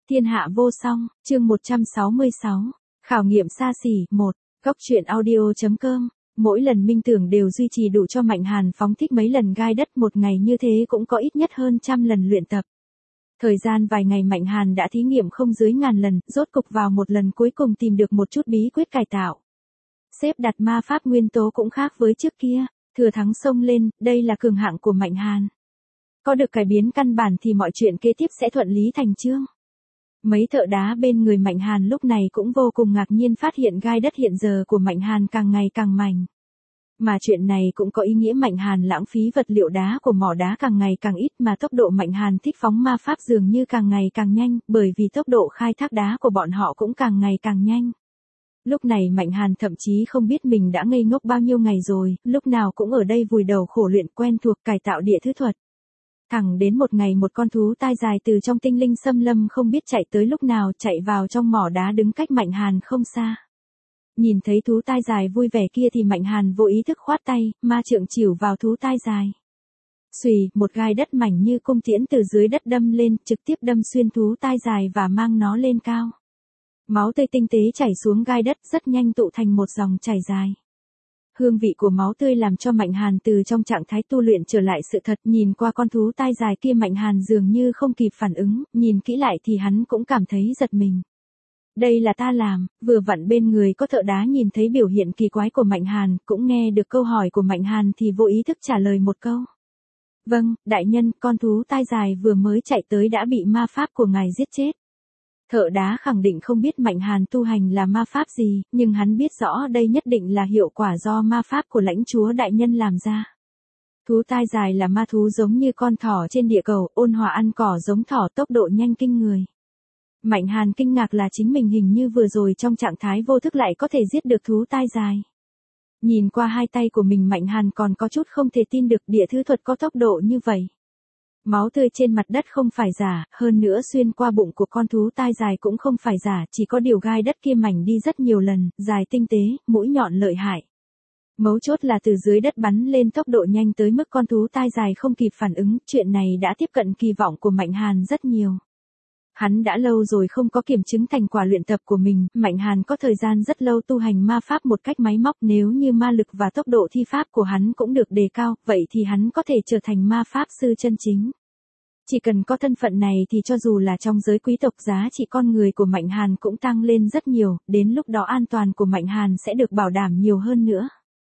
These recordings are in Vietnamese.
Thiên hạ vô song, chương 166. Khảo nghiệm xa xỉ, 1. Góc truyện audio.com. Mỗi lần minh tưởng đều duy trì đủ cho Mạnh Hàn phóng thích mấy lần gai đất, một ngày như thế cũng có ít nhất hơn 100 lần luyện tập. Thời gian vài ngày Mạnh Hàn đã thí nghiệm không dưới 1000 lần, rốt cục vào một lần cuối cùng tìm được một chút bí quyết cải tạo. Xếp đặt ma pháp nguyên tố cũng khác với trước kia, thừa thắng xông lên, đây là cường hạng của Mạnh Hàn. Có được cải biến căn bản thì mọi chuyện kế tiếp sẽ thuận lý thành chương. Mấy thợ đá bên người Mạnh Hàn lúc này cũng vô cùng ngạc nhiên phát hiện gai đất hiện giờ của Mạnh Hàn càng ngày càng mảnh. Mà chuyện này cũng có ý nghĩa Mạnh Hàn lãng phí vật liệu đá của mỏ đá càng ngày càng ít, mà tốc độ Mạnh Hàn thích phóng ma pháp dường như càng ngày càng nhanh, bởi vì tốc độ khai thác đá của bọn họ cũng càng ngày càng nhanh. Lúc này Mạnh Hàn thậm chí không biết mình đã ngây ngốc bao nhiêu ngày rồi, lúc nào cũng ở đây vùi đầu khổ luyện quen thuộc cải tạo địa thứ thuật. Thẳng đến một ngày một con thú tai dài từ trong tinh linh xâm lâm không biết chạy tới lúc nào chạy vào trong mỏ đá đứng cách Mạnh Hàn không xa. Nhìn thấy thú tai dài vui vẻ kia thì Mạnh Hàn vô ý thức khoát tay, ma trượng chỉu vào thú tai dài. Xùy, một gai đất mảnh như cung tiễn từ dưới đất đâm lên, trực tiếp đâm xuyên thú tai dài và mang nó lên cao. Máu tươi tinh tế chảy xuống gai đất rất nhanh tụ thành một dòng chảy dài. Hương vị của máu tươi làm cho Mạnh Hàn từ trong trạng thái tu luyện trở lại sự thật, nhìn qua con thú tai dài kia Mạnh Hàn dường như không kịp phản ứng, nhìn kỹ lại thì hắn cũng cảm thấy giật mình. Đây là ta làm, vừa vặn bên người có thợ đá nhìn thấy biểu hiện kỳ quái của Mạnh Hàn, cũng nghe được câu hỏi của Mạnh Hàn thì vô ý thức trả lời một câu. Vâng, đại nhân, con thú tai dài vừa mới chạy tới đã bị ma pháp của ngài giết chết. Thợ đá khẳng định không biết Mạnh Hàn tu hành là ma pháp gì, nhưng hắn biết rõ đây nhất định là hiệu quả do ma pháp của lãnh chúa đại nhân làm ra. Thú tai dài là ma thú giống như con thỏ trên địa cầu, ôn hòa ăn cỏ giống thỏ, tốc độ nhanh kinh người. Mạnh Hàn kinh ngạc là chính mình hình như vừa rồi trong trạng thái vô thức lại có thể giết được thú tai dài. Nhìn qua hai tay của mình Mạnh Hàn còn có chút không thể tin được địa thứ thuật có tốc độ như vậy. Máu tươi trên mặt đất không phải giả, hơn nữa xuyên qua bụng của con thú tai dài cũng không phải giả, chỉ có điều gai đất kia mảnh đi rất nhiều lần, dài tinh tế, mũi nhọn lợi hại. Mấu chốt là từ dưới đất bắn lên tốc độ nhanh tới mức con thú tai dài không kịp phản ứng, chuyện này đã tiếp cận kỳ vọng của Mạnh Hàn rất nhiều. Hắn đã lâu rồi không có kiểm chứng thành quả luyện tập của mình, Mạnh Hàn có thời gian rất lâu tu hành ma pháp một cách máy móc, nếu như ma lực và tốc độ thi pháp của hắn cũng được đề cao, vậy thì hắn có thể trở thành ma pháp sư chân chính. Chỉ cần có thân phận này thì cho dù là trong giới quý tộc giá trị con người của Mạnh Hàn cũng tăng lên rất nhiều, đến lúc đó an toàn của Mạnh Hàn sẽ được bảo đảm nhiều hơn nữa.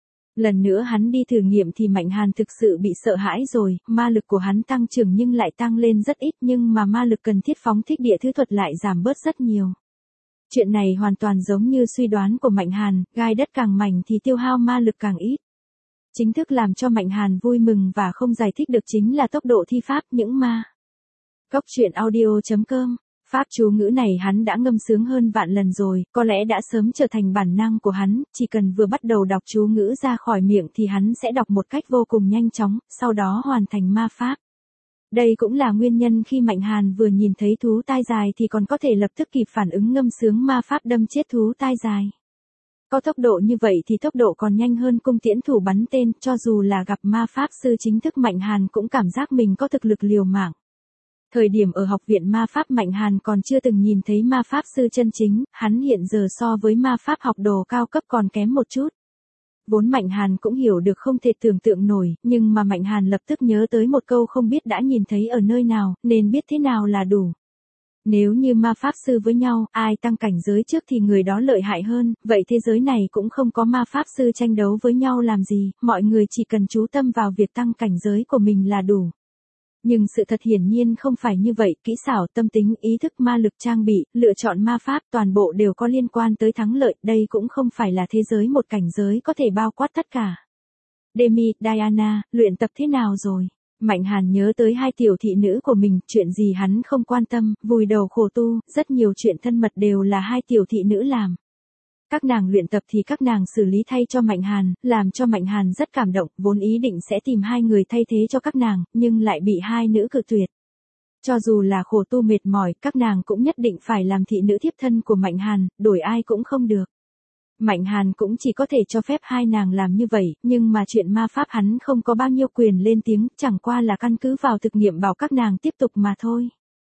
Lần nữa hắn đi thử nghiệm thì Mạnh Hàn thực sự bị sợ hãi rồi, ma lực của hắn tăng trưởng nhưng lại tăng lên rất ít, nhưng mà ma lực cần thiết phóng thích địa thứ thuật lại giảm bớt rất nhiều. Chuyện này hoàn toàn giống như suy đoán của Mạnh Hàn, gai đất càng mảnh thì tiêu hao ma lực càng ít. Chính thức làm cho Mạnh Hàn vui mừng và không giải thích được chính là tốc độ thi pháp những ma. Góc truyện audio.com. Pháp chú ngữ này hắn đã ngâm sướng hơn vạn lần rồi, có lẽ đã sớm trở thành bản năng của hắn, chỉ cần vừa bắt đầu đọc chú ngữ ra khỏi miệng thì hắn sẽ đọc một cách vô cùng nhanh chóng, sau đó hoàn thành ma pháp. Đây cũng là nguyên nhân khi Mạnh Hàn vừa nhìn thấy thú tai dài thì còn có thể lập tức kịp phản ứng ngâm sướng ma pháp đâm chết thú tai dài. Có tốc độ như vậy thì tốc độ còn nhanh hơn cung tiễn thủ bắn tên, cho dù là gặp ma pháp sư chính thức Mạnh Hàn cũng cảm giác mình có thực lực liều mạng. Thời điểm ở học viện ma pháp Mạnh Hàn còn chưa từng nhìn thấy ma pháp sư chân chính, hắn hiện giờ so với ma pháp học đồ cao cấp còn kém một chút. Vốn Mạnh Hàn cũng hiểu được không thể tưởng tượng nổi, nhưng mà Mạnh Hàn lập tức nhớ tới một câu không biết đã nhìn thấy ở nơi nào, nên biết thế nào là đủ. Nếu như ma pháp sư với nhau, ai tăng cảnh giới trước thì người đó lợi hại hơn, vậy thế giới này cũng không có ma pháp sư tranh đấu với nhau làm gì, mọi người chỉ cần chú tâm vào việc tăng cảnh giới của mình là đủ. Nhưng sự thật hiển nhiên không phải như vậy, kỹ xảo, tâm tính, ý thức, ma lực, trang bị, lựa chọn ma pháp toàn bộ đều có liên quan tới thắng lợi, đây cũng không phải là thế giới một cảnh giới có thể bao quát tất cả. Demi, Diana, luyện tập thế nào rồi? Mạnh Hàn nhớ tới hai tiểu thị nữ của mình, chuyện gì hắn không quan tâm, vùi đầu khổ tu, rất nhiều chuyện thân mật đều là hai tiểu thị nữ làm. Các nàng luyện tập thì các nàng xử lý thay cho Mạnh Hàn, làm cho Mạnh Hàn rất cảm động, vốn ý định sẽ tìm hai người thay thế cho các nàng, nhưng lại bị hai nữ cự tuyệt. Cho dù là khổ tu mệt mỏi, các nàng cũng nhất định phải làm thị nữ thiếp thân của Mạnh Hàn, đổi ai cũng không được. Mạnh Hàn cũng chỉ có thể cho phép hai nàng làm như vậy, nhưng mà chuyện ma pháp hắn không có bao nhiêu quyền lên tiếng, chẳng qua là căn cứ vào thực nghiệm bảo các nàng tiếp tục mà thôi.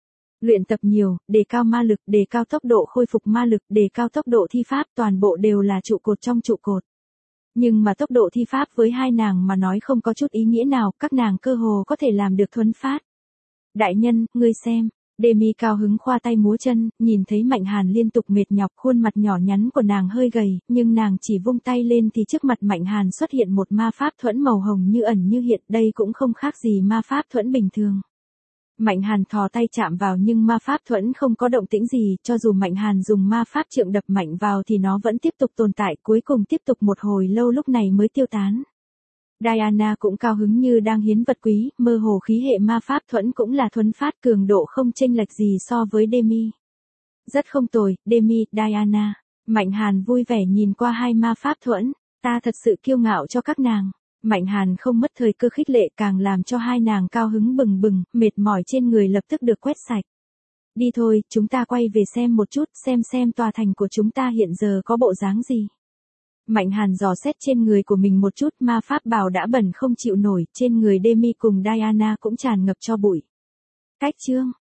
Luyện tập nhiều, đề cao ma lực, đề cao tốc độ khôi phục ma lực, đề cao tốc độ thi pháp, toàn bộ đều là trụ cột trong trụ cột. Nhưng mà tốc độ thi pháp với hai nàng mà nói không có chút ý nghĩa nào, các nàng cơ hồ có thể làm được thuấn phát. Đại nhân, ngươi xem. Demi cao hứng khoa tay múa chân, nhìn thấy Mạnh Hàn liên tục mệt nhọc, khuôn mặt nhỏ nhắn của nàng hơi gầy, nhưng nàng chỉ vung tay lên thì trước mặt Mạnh Hàn xuất hiện một ma pháp thuẫn màu hồng như ẩn như hiện, đây cũng không khác gì ma pháp thuẫn bình thường. Mạnh Hàn thò tay chạm vào nhưng ma pháp thuẫn không có động tĩnh gì, cho dù Mạnh Hàn dùng ma pháp trượng đập mạnh vào thì nó vẫn tiếp tục tồn tại, cuối cùng tiếp tục một hồi lâu lúc này mới tiêu tán. Diana cũng cao hứng như đang hiến vật quý, mơ hồ khí hệ ma pháp thuẫn cũng là thuấn phát, cường độ không chênh lệch gì so với Demi. Rất không tồi, Demi, Diana. Mạnh Hàn vui vẻ nhìn qua hai ma pháp thuẫn, ta thật sự kiêu ngạo cho các nàng. Mạnh Hàn không mất thời cơ khích lệ, càng làm cho hai nàng cao hứng bừng bừng, mệt mỏi trên người lập tức được quét sạch. Đi thôi, chúng ta quay về xem một chút, xem tòa thành của chúng ta hiện giờ có bộ dáng gì. Mạnh Hàn dò xét trên người của mình một chút, ma pháp bào đã bẩn không chịu nổi, trên người Demi cùng Diana cũng tràn ngập tro bụi. Cách chương